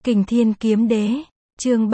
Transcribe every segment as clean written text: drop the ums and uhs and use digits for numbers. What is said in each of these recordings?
Kình Thiên Kiếm Đế, chương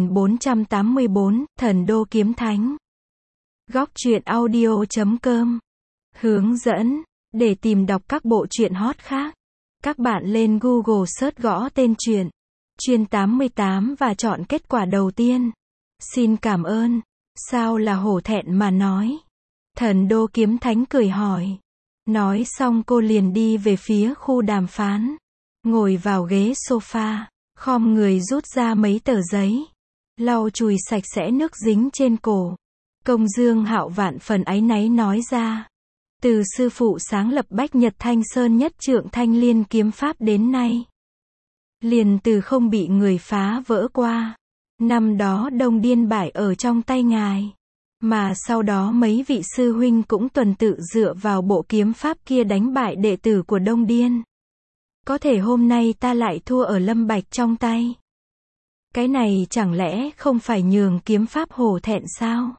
3484, Thần Đô Kiếm Thánh. Góc truyện audio.com. Hướng dẫn, để tìm đọc các bộ truyện hot khác, các bạn lên Google search gõ tên truyện Chuyên 88 và chọn kết quả đầu tiên. Xin cảm ơn. Sao là hổ thẹn mà nói? Thần Đô Kiếm Thánh cười hỏi. Nói xong cô liền đi về phía khu đàm phán. Ngồi vào ghế sofa, khom người rút ra mấy tờ giấy, lau chùi sạch sẽ nước dính trên cổ. Công Dương Hạo vạn phần áy náy nói ra. Từ sư phụ sáng lập Bách Nhật Thanh Sơn Nhất Trượng Thanh Liên kiếm pháp đến nay, liền từ không bị người phá vỡ qua. Năm đó Đông Điên bại ở trong tay ngài, mà sau đó mấy vị sư huynh cũng tuần tự dựa vào bộ kiếm pháp kia đánh bại đệ tử của Đông Điên. Có thể hôm nay ta lại thua ở Lâm Bạch trong tay. Cái này chẳng lẽ không phải nhường kiếm pháp hổ thẹn sao?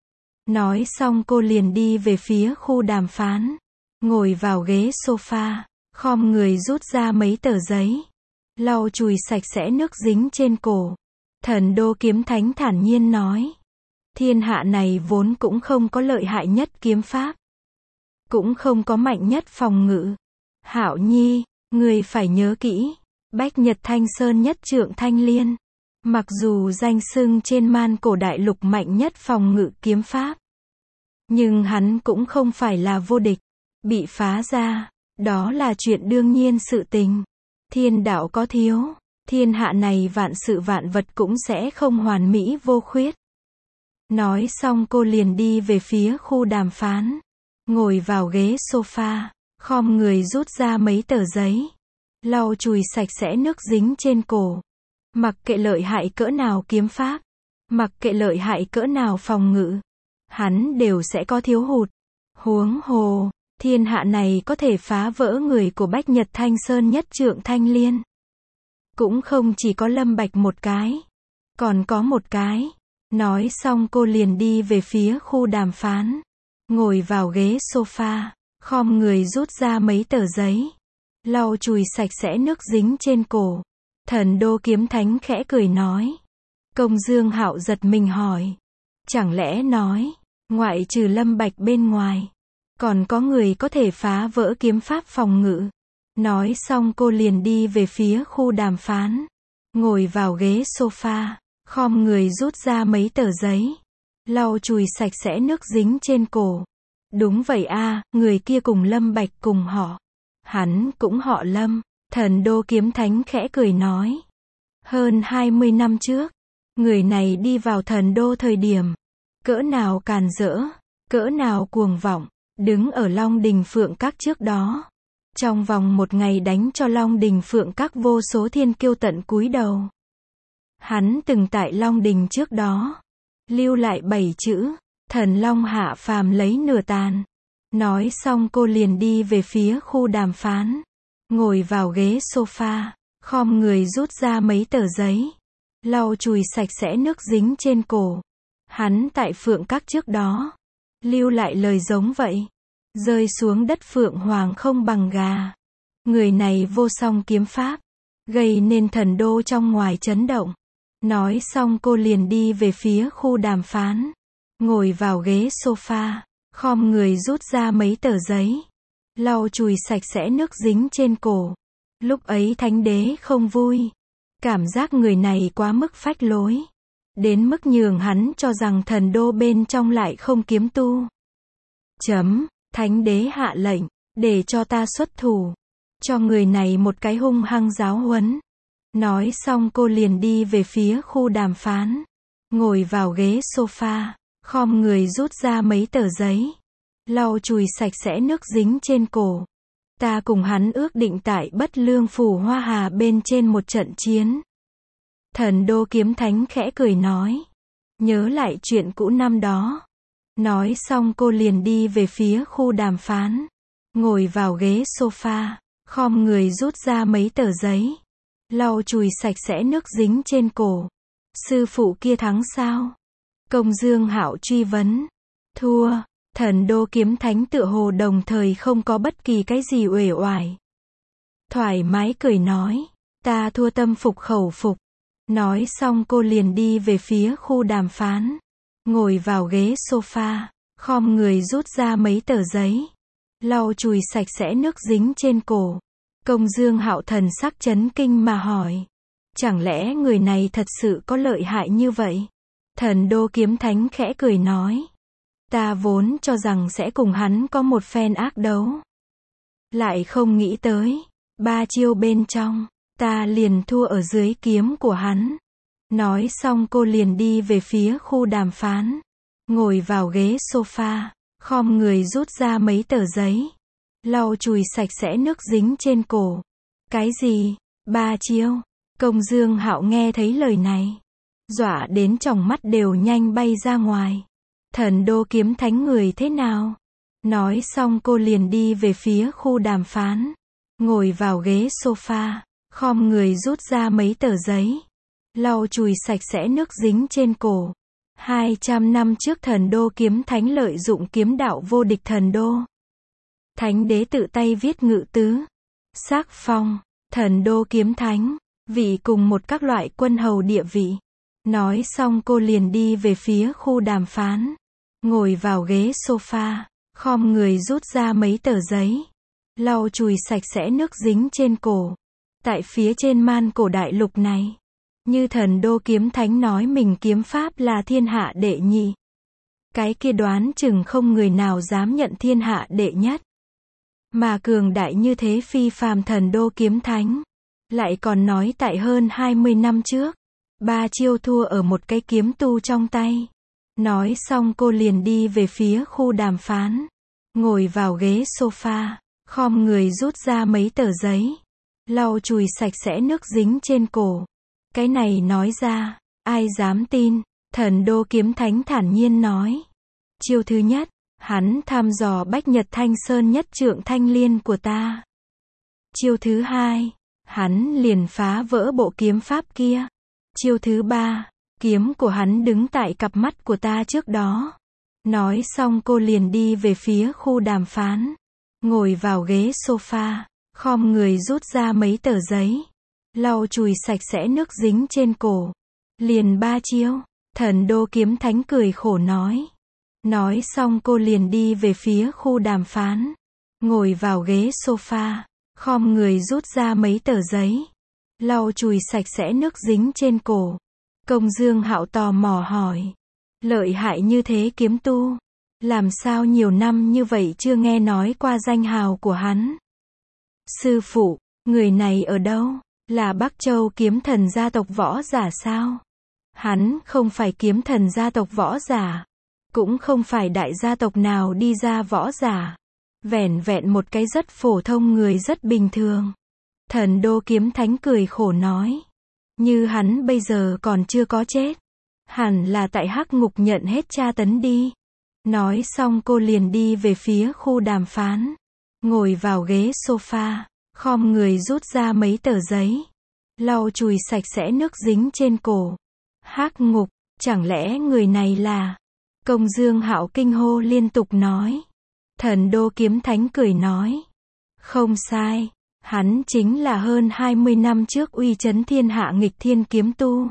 Nói xong cô liền đi về phía khu đàm phán. Ngồi vào ghế sofa, khom người rút ra mấy tờ giấy, lau chùi sạch sẽ nước dính trên cổ. Thần Đô Kiếm Thánh thản nhiên nói. Thiên hạ này vốn cũng không có lợi hại nhất kiếm pháp, cũng không có mạnh nhất phòng ngự. Hạo Nhi, người phải nhớ kỹ, Bách Nhật Thanh Sơn Nhất Trượng Thanh Liên, mặc dù danh xưng trên man cổ đại lục mạnh nhất phòng ngự kiếm pháp, nhưng hắn cũng không phải là vô địch. Bị phá ra, đó là chuyện đương nhiên sự tình. Thiên đạo có thiếu, thiên hạ này vạn sự vạn vật cũng sẽ không hoàn mỹ vô khuyết. Nói xong cô liền đi về phía khu đàm phán. Ngồi vào ghế sofa, khom người rút ra mấy tờ giấy, lau chùi sạch sẽ nước dính trên cổ. Mặc kệ lợi hại cỡ nào kiếm pháp, mặc kệ lợi hại cỡ nào phòng ngự, hắn đều sẽ có thiếu hụt. Huống hồ, thiên hạ này có thể phá vỡ người của Bách Nhật Thanh Sơn Nhất Trượng Thanh Liên, cũng không chỉ có Lâm Bạch một cái, còn có một cái. Nói xong cô liền đi về phía khu đàm phán. Ngồi vào ghế sofa, khom người rút ra mấy tờ giấy, lau chùi sạch sẽ nước dính trên cổ. Thần Đô Kiếm Thánh khẽ cười nói. Công Dương Hạo giật mình hỏi. Chẳng lẽ nói, ngoại trừ Lâm Bạch bên ngoài, còn có người có thể phá vỡ kiếm pháp phòng ngự? Nói xong cô liền đi về phía khu đàm phán. Ngồi vào ghế sofa, khom người rút ra mấy tờ giấy, lau chùi sạch sẽ nước dính trên cổ. Đúng vậy a, người kia cùng Lâm Bạch cùng họ. Hắn cũng họ Lâm. Thần Đô Kiếm Thánh khẽ cười nói. Hơn 20 năm trước, người này đi vào thần đô thời điểm, cỡ nào càn rỡ, cỡ nào cuồng vọng, đứng ở Long Đình Phượng Các trước đó. Trong vòng một ngày đánh cho Long Đình Phượng Các vô số thiên kiêu tận cúi đầu. Hắn từng tại Long Đình trước đó lưu lại 7 chữ, thần long hạ phàm lấy nửa tàn. Nói xong cô liền đi về phía khu đàm phán. Ngồi vào ghế sofa, khom người rút ra mấy tờ giấy, lau chùi sạch sẽ nước dính trên cổ. Hắn tại Phượng Các trước đó lưu lại lời giống vậy, rơi xuống đất Phượng Hoàng không bằng gà. Người này vô song kiếm pháp, gây nên thần đô trong ngoài chấn động. Nói xong cô liền đi về phía khu đàm phán. Ngồi vào ghế sofa, khom người rút ra mấy tờ giấy, lau chùi sạch sẽ nước dính trên cổ. Lúc ấy Thánh Đế không vui, cảm giác người này quá mức phách lối, đến mức nhường hắn cho rằng thần đô bên trong lại không kiếm tu. Thánh Đế hạ lệnh, để cho ta xuất thủ, cho người này một cái hung hăng giáo huấn. Nói xong cô liền đi về phía khu đàm phán. Ngồi vào ghế sofa, khom người rút ra mấy tờ giấy, lau chùi sạch sẽ nước dính trên cổ. Ta cùng hắn ước định tại Bất Lương Phủ Hoa Hà bên trên một trận chiến. Thần Đô Kiếm Thánh khẽ cười nói. Nhớ lại chuyện cũ năm đó. Nói xong cô liền đi về phía khu đàm phán. Ngồi vào ghế sofa, khom người rút ra mấy tờ giấy, lau chùi sạch sẽ nước dính trên cổ. Sư phụ kia thắng sao? Công Dương Hạo truy vấn. Thua. Thần Đô Kiếm Thánh tựa hồ đồng thời không có bất kỳ cái gì uể oải, thoải mái cười nói. Ta thua tâm phục khẩu phục. Nói xong cô liền đi về phía khu đàm phán. Ngồi vào ghế sofa, khom người rút ra mấy tờ giấy. Lau chùi sạch sẽ nước dính trên cổ. Công Dương Hạo thần sắc chấn kinh mà hỏi. Chẳng lẽ người này thật sự có lợi hại như vậy? Thần Đô Kiếm Thánh khẽ cười nói. Ta vốn cho rằng sẽ cùng hắn có một phen ác đấu. Lại không nghĩ tới. 3 chiêu bên trong, ta liền thua ở dưới kiếm của hắn. Nói xong cô liền đi về phía khu đàm phán. Ngồi vào ghế sofa, khom người rút ra mấy tờ giấy. Lau chùi sạch sẽ nước dính trên cổ. Cái gì? 3 chiêu? Công Dương Hạo nghe thấy lời này. Dọa đến tròng mắt đều nhanh bay ra ngoài. Thần Đô Kiếm Thánh người thế nào? Nói xong cô liền đi về phía khu đàm phán. Ngồi vào ghế sofa, khom người rút ra mấy tờ giấy. Lau chùi sạch sẽ nước dính trên cổ. 200 năm trước Thần Đô Kiếm Thánh lợi dụng kiếm đạo vô địch Thần Đô. Thánh đế tự tay viết ngự tứ. Sắc phong, Thần Đô Kiếm Thánh, vị cùng một các loại quân hầu địa vị. Nói xong cô liền đi về phía khu đàm phán. Ngồi vào ghế sofa, khom người rút ra mấy tờ giấy. Lau chùi sạch sẽ nước dính trên cổ. Tại phía trên man cổ đại lục này, như Thần Đô Kiếm Thánh nói mình kiếm pháp là thiên hạ đệ nhị. Cái kia đoán chừng không người nào dám nhận thiên hạ đệ nhất. Mà cường đại như thế phi phàm Thần Đô Kiếm Thánh. Lại còn nói tại hơn 20 năm trước. 3 chiêu thua ở một cái kiếm tu trong tay. Nói xong cô liền đi về phía khu đàm phán. Ngồi vào ghế sofa, khom người rút ra mấy tờ giấy. Lau chùi sạch sẽ nước dính trên cổ. Cái này nói ra, ai dám tin? Thần Đô Kiếm Thánh thản nhiên nói. Chiêu thứ nhất, hắn thăm dò Bách Nhật Thanh Sơn nhất trượng thanh liên của ta. Chiêu thứ hai, hắn liền phá vỡ bộ kiếm pháp kia. Chiêu thứ ba, kiếm của hắn đứng tại cặp mắt của ta trước đó. Nói xong cô liền đi về phía khu đàm phán. Ngồi vào ghế sofa, khom người rút ra mấy tờ giấy. Lau chùi sạch sẽ nước dính trên cổ. Liền 3 chiêu. Thần Đô Kiếm Thánh cười khổ nói. Nói xong cô liền đi về phía khu đàm phán. Ngồi vào ghế sofa, khom người rút ra mấy tờ giấy. Lau chùi sạch sẽ nước dính trên cổ. Công Dương Hạo tò mò hỏi. Lợi hại như thế kiếm tu. Làm sao nhiều năm như vậy chưa nghe nói qua danh hào của hắn? Sư phụ, người này ở đâu? Là Bắc Châu kiếm thần gia tộc võ giả sao? Hắn không phải kiếm thần gia tộc võ giả. Cũng không phải đại gia tộc nào đi ra võ giả. Vẻn vẹn một cái rất phổ thông người rất bình thường. Thần Đô Kiếm Thánh cười khổ nói. Như hắn bây giờ còn chưa có chết. Hẳn là tại hắc ngục nhận hết tra tấn đi. Nói xong cô liền đi về phía khu đàm phán. Ngồi vào ghế sofa, khom người rút ra mấy tờ giấy. Lau chùi sạch sẽ nước dính trên cổ. Hắc ngục, chẳng lẽ người này là... Công Dương Hạo kinh hô liên tục nói. Thần Đô Kiếm Thánh cười nói. Không sai, hắn chính là hơn 20 năm trước uy chấn thiên hạ nghịch thiên kiếm tu.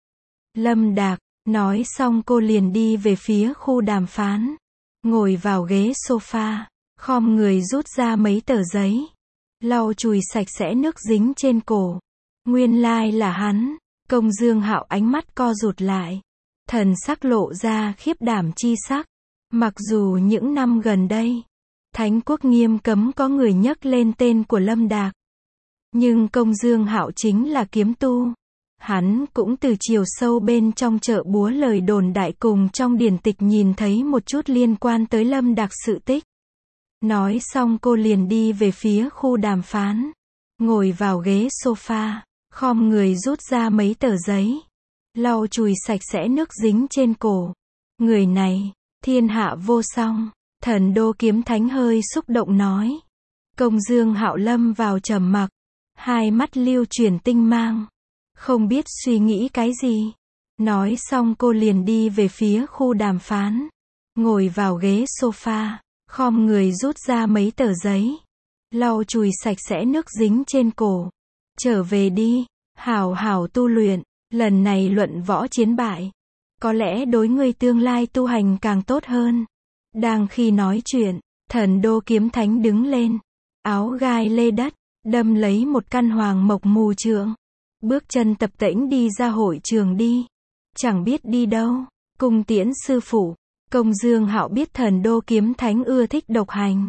Lâm Đạc. Nói xong cô liền đi về phía khu đàm phán. Ngồi vào ghế sofa, khom người rút ra mấy tờ giấy. Lau chùi sạch sẽ nước dính trên cổ. Nguyên lai là hắn. Công Dương Hạo ánh mắt co rụt lại. Thần sắc lộ ra khiếp đảm chi sắc. Mặc dù những năm gần đây, Thánh Quốc nghiêm cấm có người nhắc lên tên của Lâm Đạc. Nhưng Công Dương Hạo chính là kiếm tu. Hắn cũng từ chiều sâu bên trong chợ búa lời đồn đại cùng trong điển tịch nhìn thấy một chút liên quan tới Lâm Đạc sự tích. Nói xong cô liền đi về phía khu đàm phán. Ngồi vào ghế sofa, khom người rút ra mấy tờ giấy. Lau chùi sạch sẽ nước dính trên cổ. Người này, thiên hạ vô song. Thần Đô Kiếm Thánh hơi xúc động nói. Công Dương Hạo lâm vào trầm mặc. Hai mắt lưu chuyển tinh mang. Không biết suy nghĩ cái gì. Nói xong cô liền đi về phía khu đàm phán. Ngồi vào ghế sofa, khom người rút ra mấy tờ giấy. Lau chùi sạch sẽ nước dính trên cổ. Trở về đi, hảo hảo tu luyện, lần này luận võ chiến bại. Có lẽ đối ngươi tương lai tu hành càng tốt hơn. Đang khi nói chuyện, Thần Đô Kiếm Thánh đứng lên, áo gai lê đất, đâm lấy một căn hoàng mộc mù trượng. Bước chân tập tễnh đi ra hội trường đi. Chẳng biết đi đâu, cung tiễn sư phụ. Công Dương Hạo biết Thần Đô Kiếm Thánh ưa thích độc hành,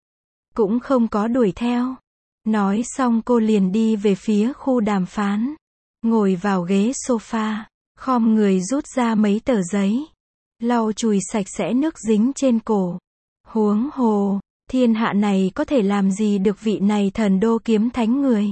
cũng không có đuổi theo. Nói xong cô liền đi về phía khu đàm phán. Ngồi vào ghế sofa, khom người rút ra mấy tờ giấy, lau chùi sạch sẽ nước dính trên cổ. Huống hồ, thiên hạ này có thể làm gì được vị này Thần Đô Kiếm Thánh người.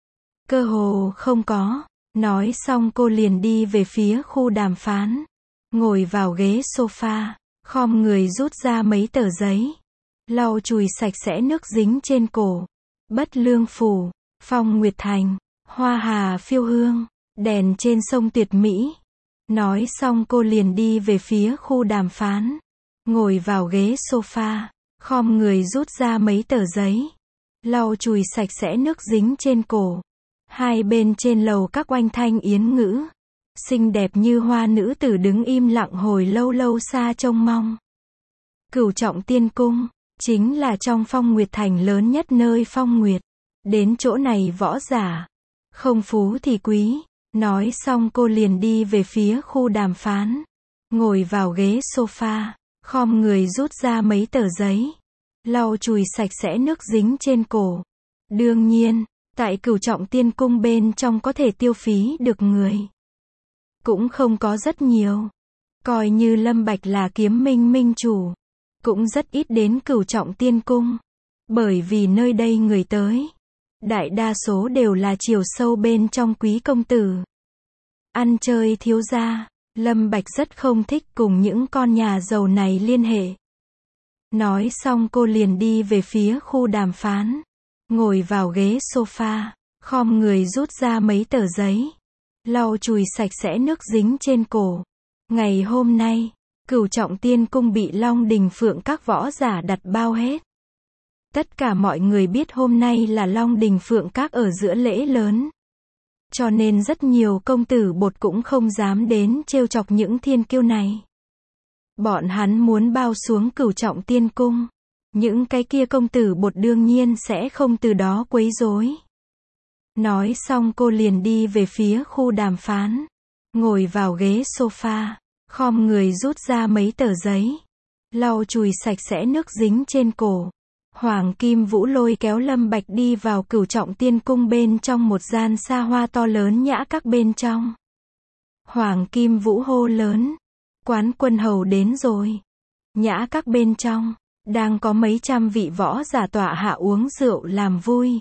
Cơ hồ không có. Nói xong cô liền đi về phía khu đàm phán. Ngồi vào ghế sofa, khom người rút ra mấy tờ giấy, lau chùi sạch sẽ nước dính trên cổ. Bất Lương Phủ, Phong Nguyệt Thành, hoa hà phiêu hương, đèn trên sông tuyệt mỹ. Nói xong cô liền đi về phía khu đàm phán. Ngồi vào ghế sofa, khom người rút ra mấy tờ giấy, lau chùi sạch sẽ nước dính trên cổ. Hai bên trên lầu các oanh thanh yến ngữ. Xinh đẹp như hoa nữ tử đứng im lặng hồi lâu lâu xa trông mong. Cửu Trọng Tiên Cung, chính là trong Phong Nguyệt Thành lớn nhất nơi Phong Nguyệt. Đến chỗ này võ giả, không phú thì quý. Nói xong cô liền đi về phía khu đàm phán. Ngồi vào ghế sofa, khom người rút ra mấy tờ giấy, lau chùi sạch sẽ nước dính trên cổ. Đương nhiên, tại Cửu Trọng Tiên Cung bên trong có thể tiêu phí được người cũng không có rất nhiều. Coi như Lâm Bạch là Kiếm Minh minh chủ, cũng rất ít đến Cửu Trọng Tiên Cung. Bởi vì nơi đây người tới, đại đa số đều là chiều sâu bên trong quý công tử. Ăn chơi thiếu gia, Lâm Bạch rất không thích cùng những con nhà giàu này liên hệ. Nói xong cô liền đi về phía khu đàm phán. Ngồi vào ghế sofa, khom người rút ra mấy tờ giấy, lau chùi sạch sẽ nước dính trên cổ. Ngày hôm nay, Cửu Trọng Tiên Cung bị Long Đình Phượng các võ giả đặt bao hết. Tất cả mọi người biết hôm nay là Long Đình Phượng các ở giữa lễ lớn. Cho nên rất nhiều công tử bột cũng không dám đến trêu chọc những thiên kiêu này. Bọn hắn muốn bao xuống Cửu Trọng Tiên Cung. Những cái kia công tử bột đương nhiên sẽ không từ đó quấy rối. Nói xong cô liền đi về phía khu đàm phán. Ngồi vào ghế sofa, khom người rút ra mấy tờ giấy, lau chùi sạch sẽ nước dính trên cổ. Hoàng Kim Vũ lôi kéo Lâm Bạch đi vào Cửu Trọng Tiên Cung bên trong một gian xa hoa to lớn nhã các bên trong. Hoàng Kim Vũ hô lớn, quán quân hầu đến rồi. Nhã các bên trong, đang có mấy trăm vị võ giả tọa hạ uống rượu làm vui.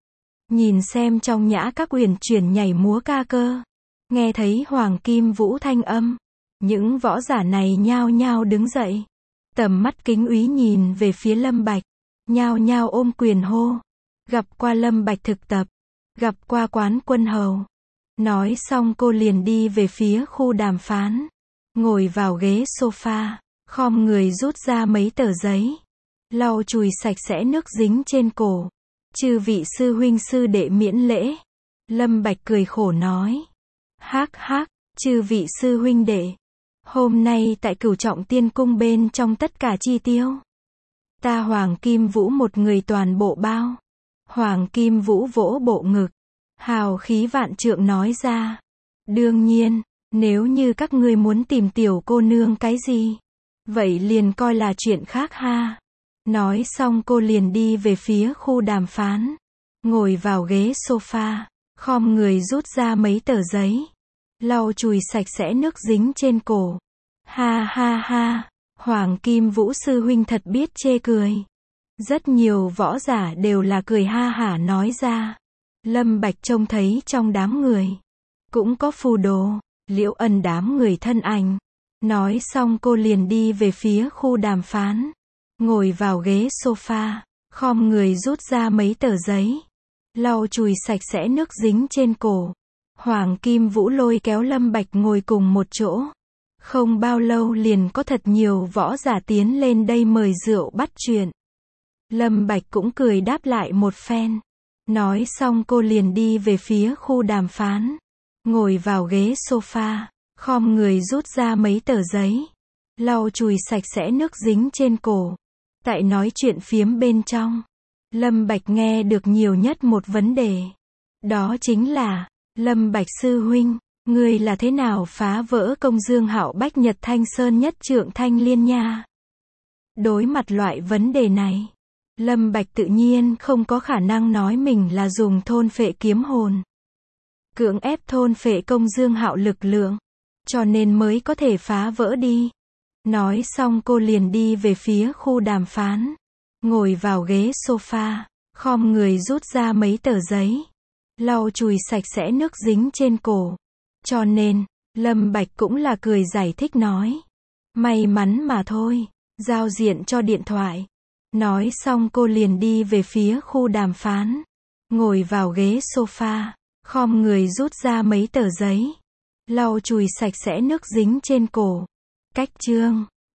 Nhìn xem trong nhã các uyển chuyển nhảy múa ca cơ. Nghe thấy Hoàng Kim Vũ thanh âm, những võ giả này nhao nhao đứng dậy. Tầm mắt kính úy nhìn về phía Lâm Bạch, nhao nhao ôm quyền hô. Gặp qua Lâm Bạch thực tập, gặp qua quán quân hầu. Nói xong cô liền đi về phía khu đàm phán. Ngồi vào ghế sofa, khom người rút ra mấy tờ giấy, lau chùi sạch sẽ nước dính trên cổ. Chư vị sư huynh sư đệ miễn lễ. Lâm Bạch cười khổ nói. Hắc hắc, chư vị sư huynh đệ, hôm nay tại Cửu Trọng Tiên Cung bên trong tất cả chi tiêu, ta Hoàng Kim Vũ một người toàn bộ bao. Hoàng Kim Vũ vỗ bộ ngực, hào khí vạn trượng nói ra. Đương nhiên, nếu như các ngươi muốn tìm tiểu cô nương cái gì, vậy liền coi là chuyện khác ha. Nói xong cô liền đi về phía khu đàm phán. Ngồi vào ghế sofa, khom người rút ra mấy tờ giấy, lau chùi sạch sẽ nước dính trên cổ. Ha ha ha, Hoàng Kim Vũ sư huynh thật biết chê cười. Rất nhiều võ giả đều là cười ha hả nói ra. Lâm Bạch trông thấy trong đám người, cũng có Phù Đồ, Liễu Ân đám người thân ảnh. Nói xong cô liền đi về phía khu đàm phán. Ngồi vào ghế sofa, khom người rút ra mấy tờ giấy, lau chùi sạch sẽ nước dính trên cổ. Hoàng Kim Vũ lôi kéo Lâm Bạch ngồi cùng một chỗ. Không bao lâu liền có thật nhiều võ giả tiến lên đây mời rượu bắt chuyện. Lâm Bạch cũng cười đáp lại một phen. Nói xong cô liền đi về phía khu đàm phán. Ngồi vào ghế sofa, khom người rút ra mấy tờ giấy. Lau chùi sạch sẽ nước dính trên cổ. Tại nói chuyện phiếm bên trong, Lâm Bạch nghe được nhiều nhất một vấn đề. Đó chính là, Lâm Bạch sư huynh, ngươi là thế nào phá vỡ công dương hạo bách nhật thanh sơn nhất trượng thanh liên nha? Đối mặt loại vấn đề này, Lâm Bạch tự nhiên không có khả năng nói mình là dùng thôn phệ kiếm hồn. Cưỡng ép thôn phệ công dương hạo lực lượng, cho nên mới có thể phá vỡ đi. Nói xong cô liền đi về phía khu đàm phán. Ngồi vào ghế sofa, khom người rút ra mấy tờ giấy. Lau chùi sạch sẽ nước dính trên cổ. Cho nên, Lâm Bạch cũng là cười giải thích nói. May mắn mà thôi, giao diện cho điện thoại. Nói xong cô liền đi về phía khu đàm phán. Ngồi vào ghế sofa, khom người rút ra mấy tờ giấy. Lau chùi sạch sẽ nước dính trên cổ. Cách chương